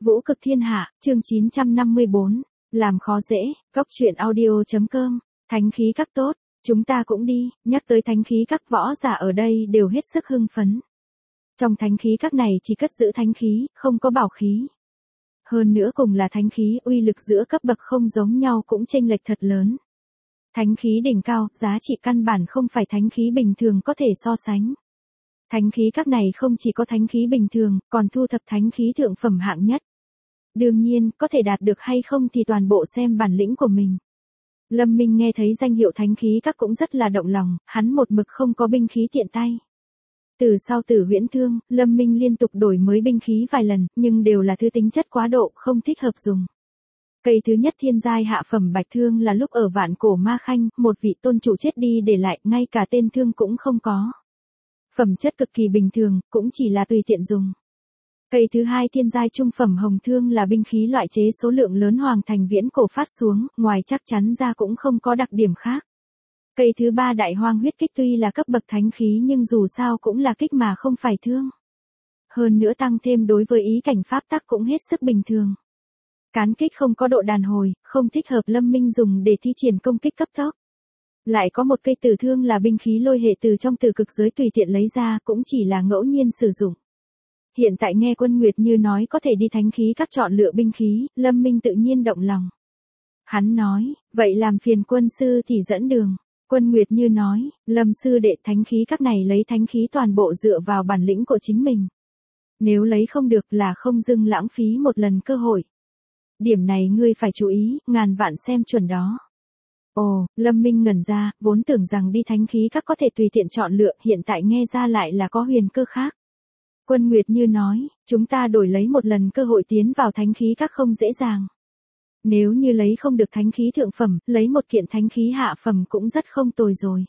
Vũ cực thiên hạ, chương 954, làm khó dễ, góc truyện audio.com, thánh khí các tốt, chúng ta cũng đi, nhắc tới thánh khí các võ giả ở đây đều hết sức hưng phấn. Trong thánh khí các này chỉ cất giữ thánh khí, không có bảo khí. Hơn nữa cùng là thánh khí, uy lực giữa cấp bậc không giống nhau cũng chênh lệch thật lớn. Thánh khí đỉnh cao, giá trị căn bản không phải thánh khí bình thường có thể so sánh. Thánh khí các này không chỉ có thánh khí bình thường, còn thu thập thánh khí thượng phẩm hạng nhất. Đương nhiên, có thể đạt được hay không thì toàn bộ xem bản lĩnh của mình. Lâm Minh nghe thấy danh hiệu thánh khí các cũng rất là động lòng, hắn một mực không có binh khí tiện tay. Từ sau Tử Huyễn Thương, Lâm Minh liên tục đổi mới binh khí vài lần, nhưng đều là thứ tính chất quá độ, không thích hợp dùng. Cây thứ nhất thiên giai hạ phẩm bạch thương là lúc ở Vạn Cổ Ma Khanh, một vị tôn chủ chết đi để lại, ngay cả tên thương cũng không có. Phẩm chất cực kỳ bình thường, cũng chỉ là tùy tiện dùng. Cây thứ hai thiên giai trung phẩm hồng thương là binh khí loại chế số lượng lớn hoàng thành viễn cổ phát xuống, ngoài chắc chắn ra cũng không có đặc điểm khác. Cây thứ ba đại hoang huyết kích tuy là cấp bậc thánh khí nhưng dù sao cũng là kích mà không phải thương. Hơn nữa tăng thêm đối với ý cảnh pháp tắc cũng hết sức bình thường. Cán kích không có độ đàn hồi, không thích hợp Lâm Minh dùng để thi triển công kích cấp tốc. Lại có một cây tử thương là binh khí lôi hệ từ trong tử cực giới tùy tiện lấy ra, cũng chỉ là ngẫu nhiên sử dụng. Hiện tại nghe Quân Nguyệt Như nói có thể đi thánh khí các chọn lựa binh khí, Lâm Minh tự nhiên động lòng. Hắn nói, vậy làm phiền quân sư thì dẫn đường. Quân Nguyệt Như nói, Lâm sư đệ thánh khí các này lấy thánh khí toàn bộ dựa vào bản lĩnh của chính mình. Nếu lấy không được là không dưng lãng phí một lần cơ hội. Điểm này ngươi phải chú ý, ngàn vạn xem chuẩn đó. Ồ, Lâm Minh ngẩn ra, vốn tưởng rằng đi thánh khí các có thể tùy tiện chọn lựa, hiện tại nghe ra lại là có huyền cơ khác. Quân Nguyệt Như nói, chúng ta đổi lấy một lần cơ hội tiến vào thánh khí các không dễ dàng. Nếu như lấy không được thánh khí thượng phẩm, lấy một kiện thánh khí hạ phẩm cũng rất không tồi rồi.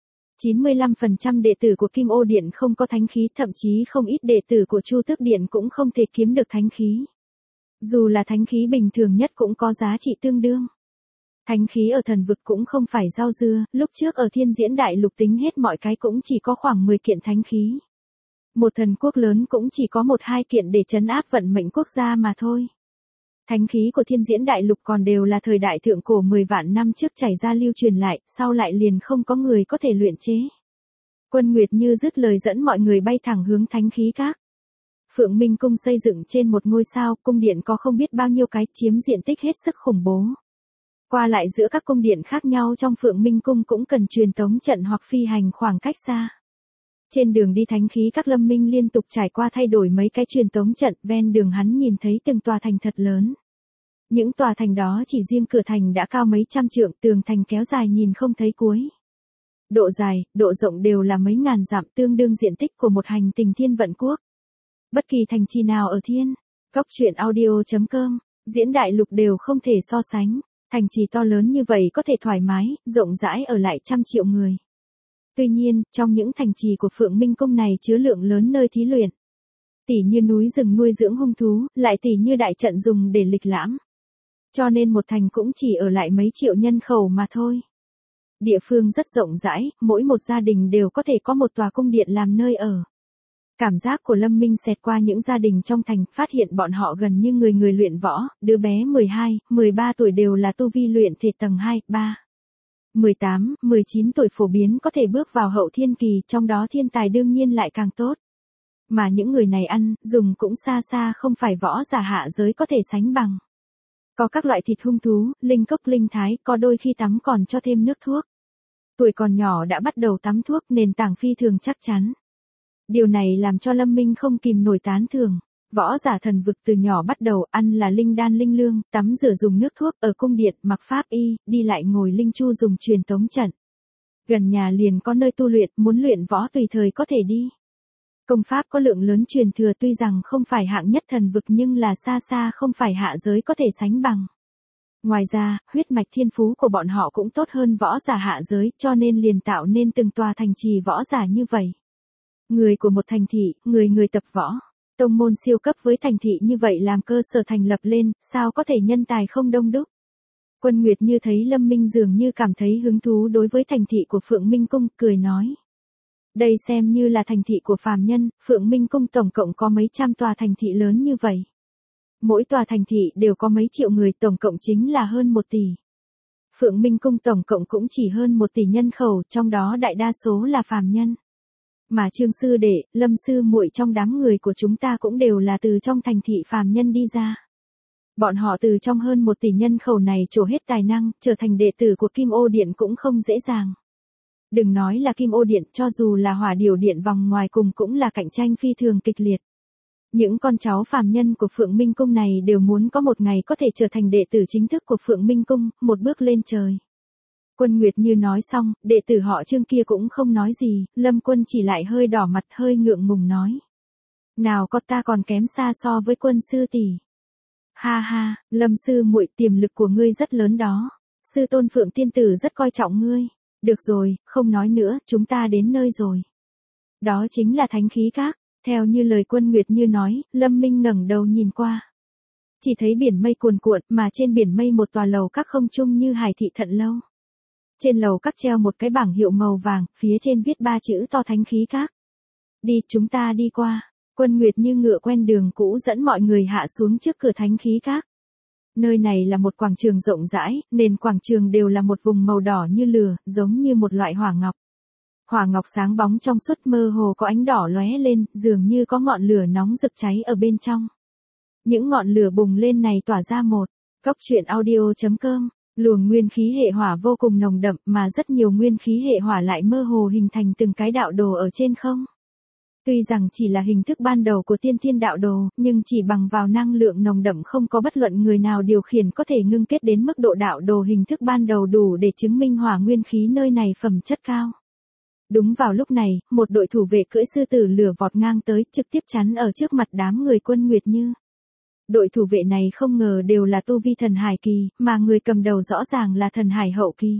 95% đệ tử của Kim Ô Điện không có thánh khí, thậm chí không ít đệ tử của Chu Tước Điện cũng không thể kiếm được thánh khí. Dù là thánh khí bình thường nhất cũng có giá trị tương đương. Thánh khí ở thần vực cũng không phải rau dưa, lúc trước ở Thiên Diễn Đại Lục tính hết mọi cái cũng chỉ có khoảng 10 kiện thánh khí. Một thần quốc lớn cũng chỉ có 1-2 kiện để trấn áp vận mệnh quốc gia mà thôi. Thánh khí của Thiên Diễn Đại Lục còn đều là thời đại thượng cổ 10 vạn năm trước chảy ra lưu truyền lại, sau lại liền không có người có thể luyện chế. Quân Nguyệt Như dứt lời dẫn mọi người bay thẳng hướng thánh khí các. Phượng Minh Cung xây dựng trên một ngôi sao, cung điện có không biết bao nhiêu cái, chiếm diện tích hết sức khủng bố. Qua lại giữa các cung điện khác nhau trong Phượng Minh Cung cũng cần truyền tống trận hoặc phi hành khoảng cách xa. Trên đường đi thánh khí các Lâm Minh liên tục trải qua thay đổi mấy cái truyền tống trận, ven đường hắn nhìn thấy từng tòa thành thật lớn. Những tòa thành đó chỉ riêng cửa thành đã cao mấy trăm trượng, tường thành kéo dài nhìn không thấy cuối. Độ dài, độ rộng đều là mấy ngàn dặm, tương đương diện tích của một hành tinh thiên vận quốc. Bất kỳ thành trì nào ở thiên, góc truyện audio.com, diễn đại lục đều không thể so sánh. Thành trì to lớn như vậy có thể thoải mái, rộng rãi ở lại trăm triệu người. Tuy nhiên, trong những thành trì của Phượng Minh Cung này chứa lượng lớn nơi thí luyện. Tỉ như núi rừng nuôi dưỡng hung thú, lại tỉ như đại trận dùng để lịch lãm. Cho nên một thành cũng chỉ ở lại mấy triệu nhân khẩu mà thôi. Địa phương rất rộng rãi, mỗi một gia đình đều có thể có một tòa cung điện làm nơi ở. Cảm giác của Lâm Minh xẹt qua những gia đình trong thành, phát hiện bọn họ gần như người người luyện võ, đứa bé 12, 13 tuổi đều là tu vi luyện thể tầng 2, 3. 18, 19 tuổi phổ biến có thể bước vào hậu thiên kỳ, trong đó thiên tài đương nhiên lại càng tốt. Mà những người này ăn, dùng cũng xa xa không phải võ giả hạ giới có thể sánh bằng. Có các loại thịt hung thú, linh cốc linh thái, có đôi khi tắm còn cho thêm nước thuốc. Tuổi còn nhỏ đã bắt đầu tắm thuốc, nền tảng phi thường chắc chắn. Điều này làm cho Lâm Minh không kìm nổi tán thưởng. Võ giả thần vực từ nhỏ bắt đầu ăn là linh đan linh lương, tắm rửa dùng nước thuốc, ở cung điện mặc pháp y, đi lại ngồi linh chu dùng truyền tống trận. Gần nhà liền có nơi tu luyện, muốn luyện võ tùy thời có thể đi. Công pháp có lượng lớn truyền thừa, tuy rằng không phải hạng nhất thần vực nhưng là xa xa không phải hạ giới có thể sánh bằng. Ngoài ra, huyết mạch thiên phú của bọn họ cũng tốt hơn võ giả hạ giới, cho nên liền tạo nên từng tòa thành trì võ giả như vậy. Người của một thành thị, người tập võ. Tông môn siêu cấp với thành thị như vậy làm cơ sở thành lập lên, sao có thể nhân tài không đông đúc. Quân Nguyệt Như thấy Lâm Minh dường như cảm thấy hứng thú đối với thành thị của Phượng Minh Cung, cười nói. Đây xem như là thành thị của phàm nhân, Phượng Minh Cung tổng cộng có mấy trăm tòa thành thị lớn như vậy. Mỗi tòa thành thị đều có mấy triệu người, tổng cộng chính là hơn 1 tỷ. Phượng Minh Cung tổng cộng cũng chỉ hơn 1 tỷ nhân khẩu, trong đó đại đa số là phàm nhân. Mà Trương sư đệ, Lâm sư muội trong đám người của chúng ta cũng đều là từ trong thành thị phàm nhân đi ra. Bọn họ từ trong hơn 1 tỷ nhân khẩu này trổ hết tài năng, trở thành đệ tử của Kim Ô Điện cũng không dễ dàng. Đừng nói là Kim Ô Điện, cho dù là Hỏa Điểu Điện vòng ngoài cùng cũng là cạnh tranh phi thường kịch liệt. Những con cháu phàm nhân của Phượng Minh Cung này đều muốn có một ngày có thể trở thành đệ tử chính thức của Phượng Minh Cung, một bước lên trời. Quân Nguyệt Như nói xong, đệ tử họ Trương kia cũng không nói gì, Lâm Quân chỉ lại hơi đỏ mặt hơi ngượng ngùng nói. Nào có, ta còn kém xa so với Quân sư tỷ. Ha ha, Lâm sư muội, tiềm lực của ngươi rất lớn đó. Sư tôn Phượng Tiên Tử rất coi trọng ngươi. Được rồi, không nói nữa, chúng ta đến nơi rồi. Đó chính là Thánh Khí Các. Theo như lời Quân Nguyệt Như nói, Lâm Minh ngẩng đầu nhìn qua. Chỉ thấy biển mây cuồn cuộn, mà trên biển mây một tòa lầu các không trung như Hải Thị Thận Lâu. Trên lầu các treo một cái bảng hiệu màu vàng, phía trên viết 3 chữ to Thánh Khí Các. Đi, chúng ta đi qua. Quân Nguyệt Như ngựa quen đường cũ dẫn mọi người hạ xuống trước cửa Thánh Khí Các. Nơi này là một quảng trường rộng rãi, nền quảng trường đều là một vùng màu đỏ như lửa, giống như một loại hỏa ngọc. Hỏa ngọc sáng bóng trong suốt, mơ hồ có ánh đỏ lóe lên, dường như có ngọn lửa nóng rực cháy ở bên trong. Những ngọn lửa bùng lên này tỏa ra một góc truyện audio.com. Luồng nguyên khí hệ hỏa vô cùng nồng đậm, mà rất nhiều nguyên khí hệ hỏa lại mơ hồ hình thành từng cái đạo đồ ở trên không. Tuy rằng chỉ là hình thức ban đầu của tiên thiên đạo đồ, nhưng chỉ bằng vào năng lượng nồng đậm không có bất luận người nào điều khiển có thể ngưng kết đến mức độ đạo đồ hình thức ban đầu đủ để chứng minh hỏa nguyên khí nơi này phẩm chất cao. Đúng vào lúc này, một đội thủ vệ cưỡi sư tử lửa vọt ngang tới, trực tiếp chắn ở trước mặt đám người Quân Nguyệt Như. Đội thủ vệ này không ngờ đều là tu vi thần hải kỳ, mà người cầm đầu rõ ràng là thần hải hậu kỳ.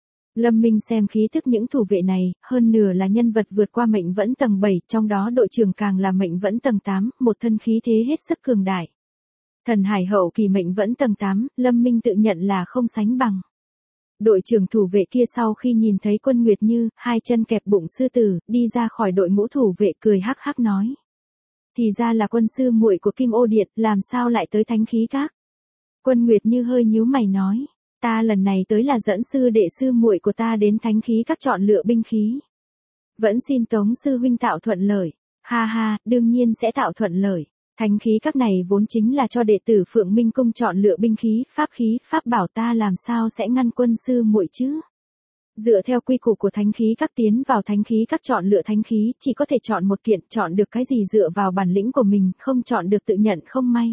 Lâm Minh xem khí thức những thủ vệ này, hơn nửa là nhân vật vượt qua mệnh vẫn tầng 7, trong đó đội trưởng càng là mệnh vẫn tầng 8, một thân khí thế hết sức cường đại. Thần hải hậu kỳ mệnh vẫn tầng 8, Lâm Minh tự nhận là không sánh bằng. Đội trưởng thủ vệ kia sau khi nhìn thấy Quân Nguyệt Như, hai chân kẹp bụng sư tử, đi ra khỏi đội ngũ thủ vệ cười hắc hắc nói. Thì ra là Quân sư muội của Kim Ô Điện, làm sao lại tới Thánh Khí Các? Quân Nguyệt Như hơi nhíu mày nói. Ta lần này tới là dẫn sư đệ sư muội của ta đến Thánh Khí Các chọn lựa binh khí. Vẫn xin Tống sư huynh tạo thuận lợi. Ha ha, đương nhiên sẽ tạo thuận lợi. Thánh Khí Các này vốn chính là cho đệ tử Phượng Minh Cung chọn lựa binh khí, pháp bảo, ta làm sao sẽ ngăn Quân sư muội chứ? Dựa theo quy củ của Thánh Khí Các, tiến vào Thánh Khí Các chọn lựa thánh khí, chỉ có thể chọn một kiện, chọn được cái gì dựa vào bản lĩnh của mình, không chọn được tự nhận không may.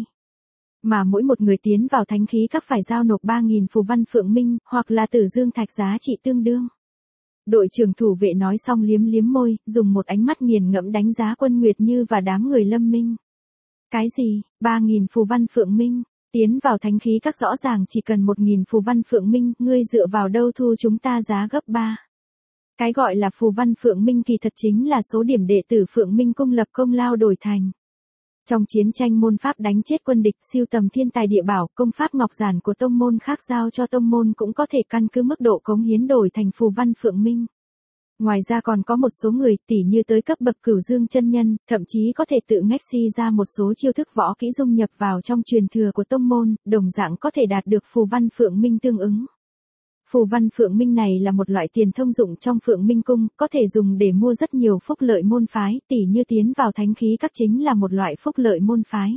Mà mỗi một người tiến vào Thánh Khí Các phải giao nộp 3.000 phù văn Phượng Minh, hoặc là Tử Dương Thạch giá trị tương đương. Đội trưởng thủ vệ nói xong liếm liếm môi, dùng một ánh mắt nghiền ngẫm đánh giá Quân Nguyệt Như và đám người Lâm Minh. Cái gì, 3.000 phù văn Phượng Minh? Tiến vào Thánh Khí Các rõ ràng chỉ cần 1.000 phù văn Phượng Minh, ngươi dựa vào đâu thu chúng ta giá gấp 3. Cái gọi là phù văn Phượng Minh kỳ thật chính là số điểm đệ tử Phượng Minh Cung lập công lao đổi thành. Trong chiến tranh môn pháp đánh chết quân địch, siêu tầm thiên tài địa bảo, công pháp ngọc giản của tông môn khác giao cho tông môn cũng có thể căn cứ mức độ cống hiến đổi thành phù văn Phượng Minh. Ngoài ra còn có một số người, tỉ như tới cấp bậc Cửu Dương chân nhân, thậm chí có thể tự ngách si ra một số chiêu thức võ kỹ dung nhập vào trong truyền thừa của tông môn, đồng dạng có thể đạt được phù văn Phượng Minh tương ứng. Phù văn Phượng Minh này là một loại tiền thông dụng trong Phượng Minh Cung, có thể dùng để mua rất nhiều phúc lợi môn phái, tỉ như tiến vào Thánh Khí Các chính là một loại phúc lợi môn phái.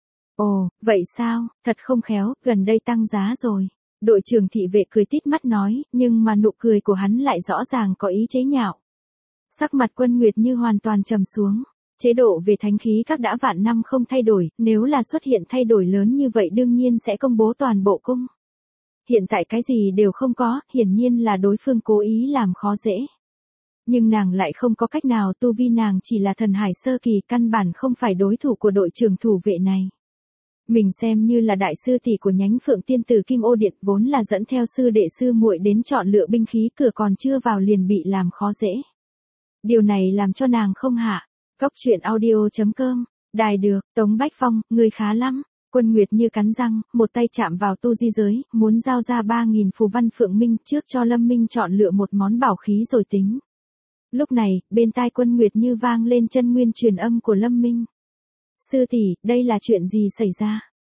Ồ, vậy sao, thật không khéo, gần đây tăng giá rồi. Đội trưởng thị vệ cười tít mắt nói, nhưng mà nụ cười của hắn lại rõ ràng có ý chế nhạo. Sắc mặt Quân Nguyệt Như hoàn toàn trầm xuống. Chế độ về Thánh Khí Các đã vạn năm không thay đổi, nếu là xuất hiện thay đổi lớn như vậy đương nhiên sẽ công bố toàn bộ cung. Hiện tại cái gì đều không có, hiển nhiên là đối phương cố ý làm khó dễ. Nhưng nàng lại không có cách nào, tu vi nàng chỉ là thần hải sơ kỳ, căn bản không phải đối thủ của đội trưởng thủ vệ này. Mình xem như là đại sư tỷ của nhánh Phượng Tiên Tử Kim Ô Điện, vốn là dẫn theo sư đệ sư muội đến chọn lựa binh khí, cửa còn chưa vào liền bị làm khó dễ. Điều này làm cho nàng không hạ. Góc truyện audio.com. Đài được, Tống Bách Phong, người khá lắm. Quân Nguyệt Như cắn răng, một tay chạm vào tu di giới, muốn giao ra 3.000 phù văn Phượng Minh trước cho Lâm Minh chọn lựa một món bảo khí rồi tính. Lúc này, bên tai Quân Nguyệt Như vang lên chân nguyên truyền âm của Lâm Minh. Sư tỷ, đây là chuyện gì xảy ra?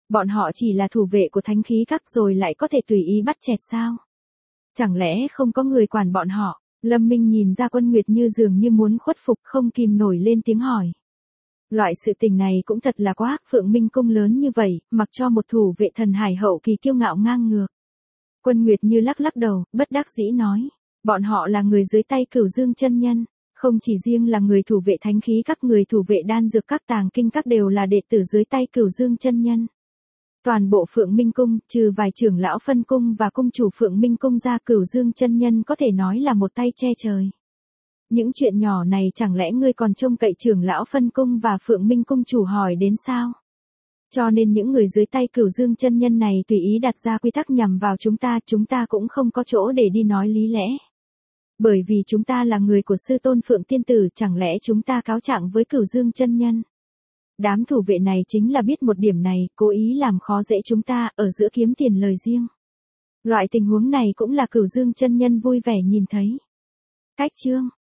Bọn họ chỉ là thủ vệ của thánh khí các rồi lại có thể tùy ý bắt chẹt sao? Chẳng lẽ không có người quản bọn họ? Lâm Minh nhìn ra Quân Nguyệt Như dường như muốn khuất phục, không kìm nổi lên tiếng hỏi. Loại sự tình này cũng thật là quá, Phượng Minh Cung lớn như vậy, mặc cho một thủ vệ thần hải hậu kỳ kiêu ngạo ngang ngược. Quân Nguyệt Như lắc lắc đầu, bất đắc dĩ nói. Bọn họ là người dưới tay Cửu Dương chân nhân. Không chỉ riêng là người thủ vệ thánh khí các, người thủ vệ đan dược các, tàng kinh các đều là đệ tử dưới tay Cửu Dương chân nhân. Toàn bộ Phượng Minh Cung, trừ vài trưởng lão phân cung và cung chủ Phượng Minh Cung ra, Cửu Dương chân nhân có thể nói là một tay che trời. Những chuyện nhỏ này chẳng lẽ ngươi còn trông cậy trưởng lão phân cung và Phượng Minh Cung chủ hỏi đến sao? Cho nên những người dưới tay Cửu Dương chân nhân này tùy ý đặt ra quy tắc nhằm vào chúng ta cũng không có chỗ để đi nói lý lẽ. Bởi vì chúng ta là người của sư tôn Phượng Tiên Tử, chẳng lẽ chúng ta cáo trạng với Cửu Dương chân nhân? Đám thủ vệ này chính là biết một điểm này, cố ý làm khó dễ chúng ta, ở giữa kiếm tiền lời riêng. Loại tình huống này cũng là Cửu Dương chân nhân vui vẻ nhìn thấy. Cách chương